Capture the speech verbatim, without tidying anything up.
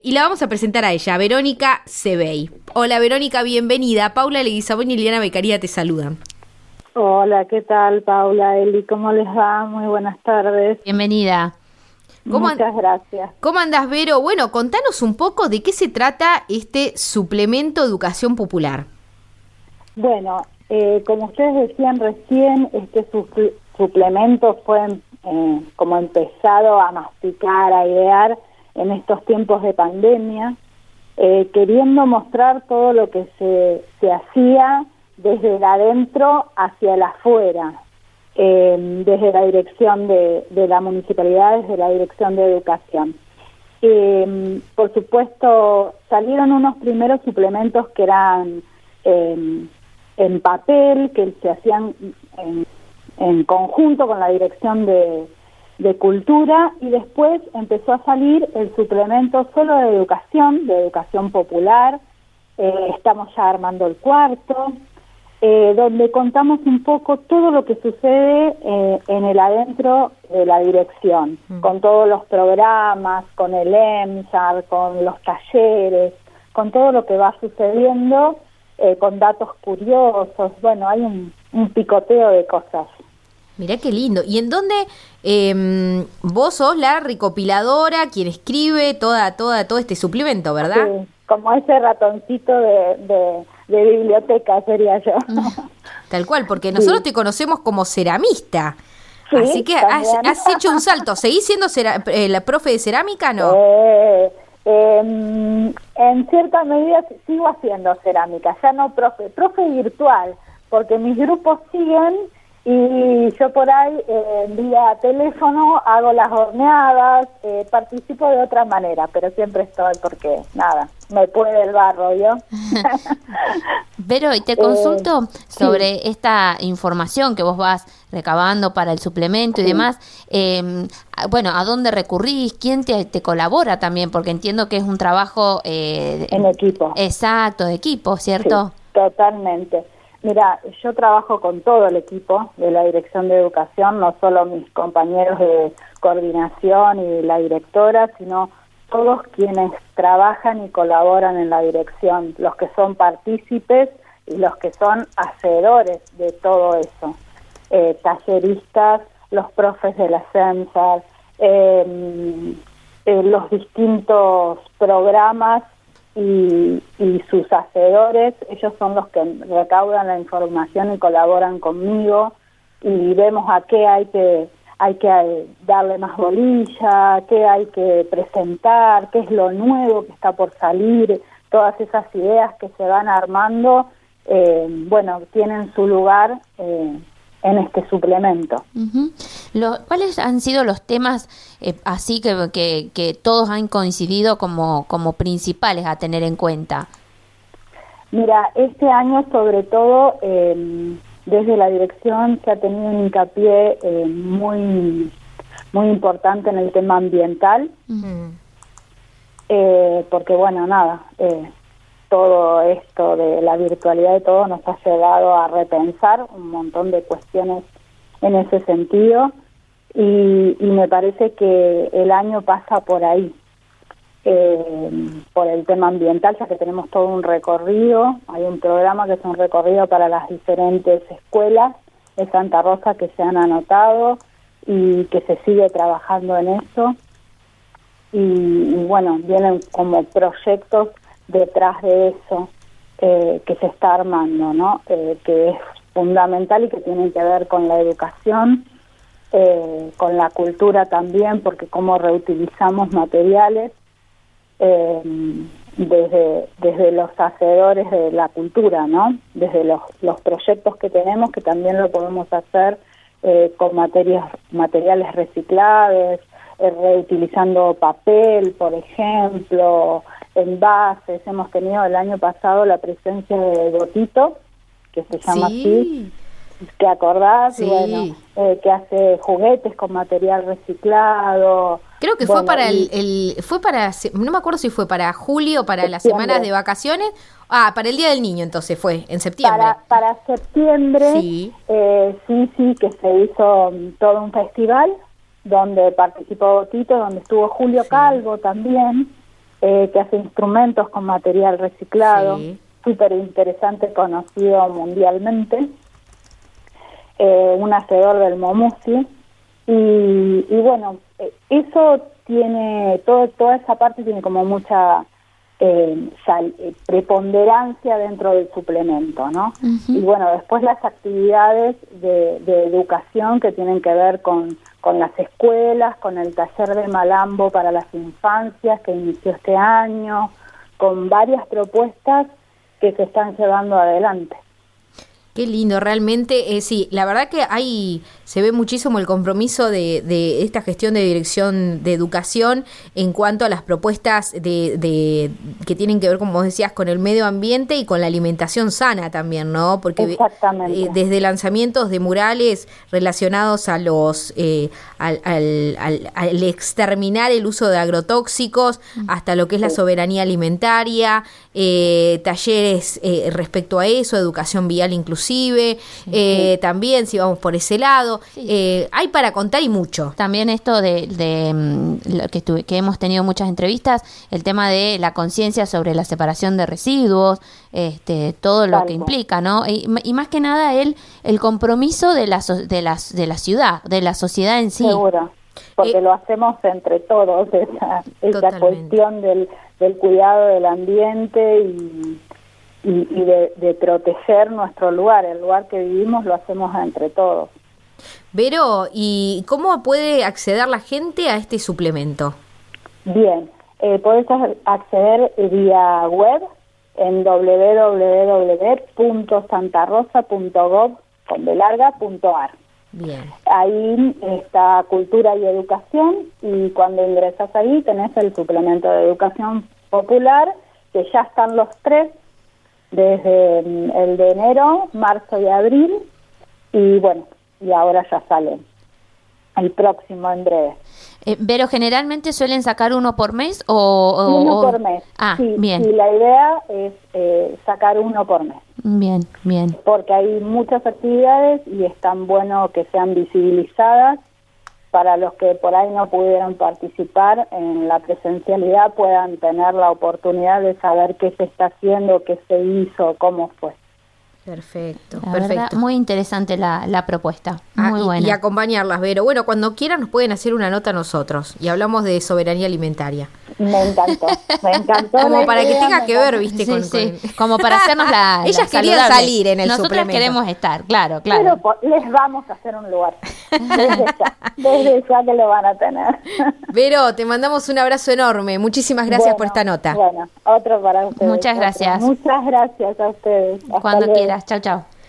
Y la vamos a presentar a ella, Verónica Sebey. Hola Verónica, bienvenida. Paula Leguizamón y Liliana Beccaria te saludan. Hola, ¿qué tal Paula, Eli? ¿Cómo les va? Muy buenas tardes. Bienvenida. ¿Cómo Muchas an- gracias. ¿Cómo andás, Vero? Bueno, contanos un poco de qué se trata este suplemento de educación popular. Bueno, eh, como ustedes decían recién, este su- suplemento fue eh, como empezado a masticar, a idear en estos tiempos de pandemia, eh, queriendo mostrar todo lo que se, se hacía desde el adentro hacia el afuera, eh, desde la dirección de, de la municipalidad, desde la dirección de educación. Eh, por supuesto, salieron unos primeros suplementos que eran eh, en papel, que se hacían en, en conjunto con la dirección de, de cultura, y después empezó a salir el suplemento solo de educación, de educación popular. Eh, estamos ya armando el cuarto, eh, donde contamos un poco todo lo que sucede eh, en el adentro de la dirección, mm. con todos los programas, con el EMSAR, con los talleres, con todo lo que va sucediendo, eh, con datos curiosos. Bueno, hay un, un picoteo de cosas. Mirá qué lindo. ¿Y en dónde eh, vos sos la recopiladora, quien escribe toda, toda, todo este suplemento, verdad? Sí, como ese ratoncito de, de, de biblioteca sería yo. Tal cual, porque nosotros sí. te conocemos como ceramista. Sí, así que has, has hecho un salto. ¿Seguís siendo cera, eh, la profe de cerámica, no? Eh, eh, en cierta medida sigo haciendo cerámica, ya no profe, profe virtual, porque mis grupos siguen. Y yo por ahí, eh, vía teléfono, hago las horneadas, eh, participo de otra manera, pero siempre estoy porque, nada, me puede el barro, ¿yo? Vero, y te consulto eh, sobre sí. esta información que vos vas recabando para el suplemento y sí. demás. Eh, bueno, ¿a dónde recurrís? ¿Quién te, te colabora también? Porque entiendo que es un trabajo... Eh, en equipo. Exacto, de equipo, ¿cierto? Sí, totalmente. Mira, yo trabajo con todo el equipo de la Dirección de Educación, no solo mis compañeros de coordinación y la directora, sino todos quienes trabajan y colaboran en la dirección, los que son partícipes y los que son hacedores de todo eso, eh, talleristas, los profes de la CEMSAR, eh, eh, los distintos programas Y, y sus hacedores, ellos son los que recaudan la información y colaboran conmigo, y vemos a qué hay que hay que darle más bolilla, qué hay que presentar, qué es lo nuevo que está por salir, todas esas ideas que se van armando, eh, bueno, tienen su lugar eh, en este suplemento. Uh-huh. Lo, ¿Cuáles han sido los temas eh, así que, que, que todos han coincidido como, como principales a tener en cuenta? Mira, este año sobre todo eh, desde la dirección se ha tenido un hincapié eh, muy, muy importante en el tema ambiental, uh-huh. eh, porque bueno, nada, eh, todo esto de la virtualidad y todo nos ha llevado a repensar un montón de cuestiones en ese sentido, y, y me parece que el año pasa por ahí, eh, por el tema ambiental, ya que tenemos todo un recorrido. Hay un programa que es un recorrido para las diferentes escuelas de Santa Rosa que se han anotado y que se sigue trabajando en eso, y, y bueno, vienen como proyectos detrás de eso eh, que se está armando, ¿no? Eh, que es fundamental y que tiene que ver con la educación, eh, con la cultura también, porque cómo reutilizamos materiales eh, desde desde los hacedores de la cultura, ¿no? Desde los los proyectos que tenemos, que también lo podemos hacer eh, con materias materiales reciclables, eh, reutilizando papel, por ejemplo, envases. Hemos tenido el año pasado la presencia de Gotito, que se llama sí. así, que acordás, sí. bueno, eh, que hace juguetes con material reciclado. Creo que bueno, fue para y, el, el, fue para, no me acuerdo si fue para julio, para las semanas de vacaciones. Ah, para el Día del Niño, entonces fue, en septiembre. Para, para septiembre, sí. Eh, sí, sí, que se hizo um, todo un festival donde participó Gotito, donde estuvo Julio sí. Calvo también. eh, que hace instrumentos con material reciclado, sí. súper interesante, conocido mundialmente, eh, un hacedor del momusi, y, y bueno, eso tiene, todo, toda esa parte tiene como mucha eh, sal, eh, preponderancia dentro del suplemento, ¿no? Uh-huh. Y bueno, después las actividades de, de educación que tienen que ver con, con las escuelas, con el taller de malambo para las infancias que inició este año, con varias propuestas que se están llevando adelante. Qué lindo, realmente, eh, sí, la verdad que hay, se ve muchísimo el compromiso de, de esta gestión de dirección de educación en cuanto a las propuestas de, de que tienen que ver, como vos decías, con el medio ambiente y con la alimentación sana también, ¿no? Porque Exactamente. Eh, desde lanzamientos de murales relacionados a los, eh, al, al, al, al exterminar el uso de agrotóxicos, hasta lo que es la soberanía alimentaria, eh, talleres eh, respecto a eso, educación vial inclusive, inclusive, eh, sí. también si vamos por ese lado, sí. eh, hay para contar y mucho. También esto de, de lo que, estuve, que hemos tenido muchas entrevistas, el tema de la conciencia sobre la separación de residuos, este, todo lo Tal que implica, ¿no? Y, y más que nada el, el compromiso de la, de, la, de la ciudad, de la sociedad en sí. Seguro, porque eh, lo hacemos entre todos, esa, esa cuestión del, del cuidado del ambiente y... y, y de, de proteger nuestro lugar, el lugar que vivimos lo hacemos entre todos. Vero, ¿y cómo puede acceder la gente a este suplemento? Bien, eh, podés acceder vía web en doble u doble u doble u punto santa rosa punto gov punto a r. Bien. Ahí está Cultura y Educación, y cuando ingresas ahí tenés el suplemento de educación popular, que ya están los tres, desde el de enero, marzo y abril, y bueno, y ahora ya sale el próximo en breve. Eh, pero generalmente suelen sacar uno por mes o... o uno o... por mes, ah, sí, bien. Y la idea es eh, sacar uno por mes. Bien, bien. Porque hay muchas actividades y es tan bueno que sean visibilizadas para los que por ahí no pudieron participar en la presencialidad, puedan tener la oportunidad de saber qué se está haciendo, qué se hizo, cómo fue. Perfecto, la perfecto. Verdad, muy interesante la, la propuesta, muy ah, y, buena. Y acompañarlas, Vero. Bueno, cuando quieran nos pueden hacer una nota a nosotros y hablamos de soberanía alimentaria. Me encantó, me encantó. Como para que tenga que ver, viste, sí, con, sí. con... como para hacernos la Ellas la querían saludable. salir en el Nosotras suplemento. Queremos estar, claro, claro. Pero les vamos a hacer un lugar. Desde ya, desde ya que lo van a tener. Vero, te mandamos un abrazo enorme. Muchísimas gracias bueno, por esta nota. Bueno, otro para ustedes. Muchas gracias. Otro. Muchas gracias a ustedes. Hasta Cuando luego. quieras. Chau, chau.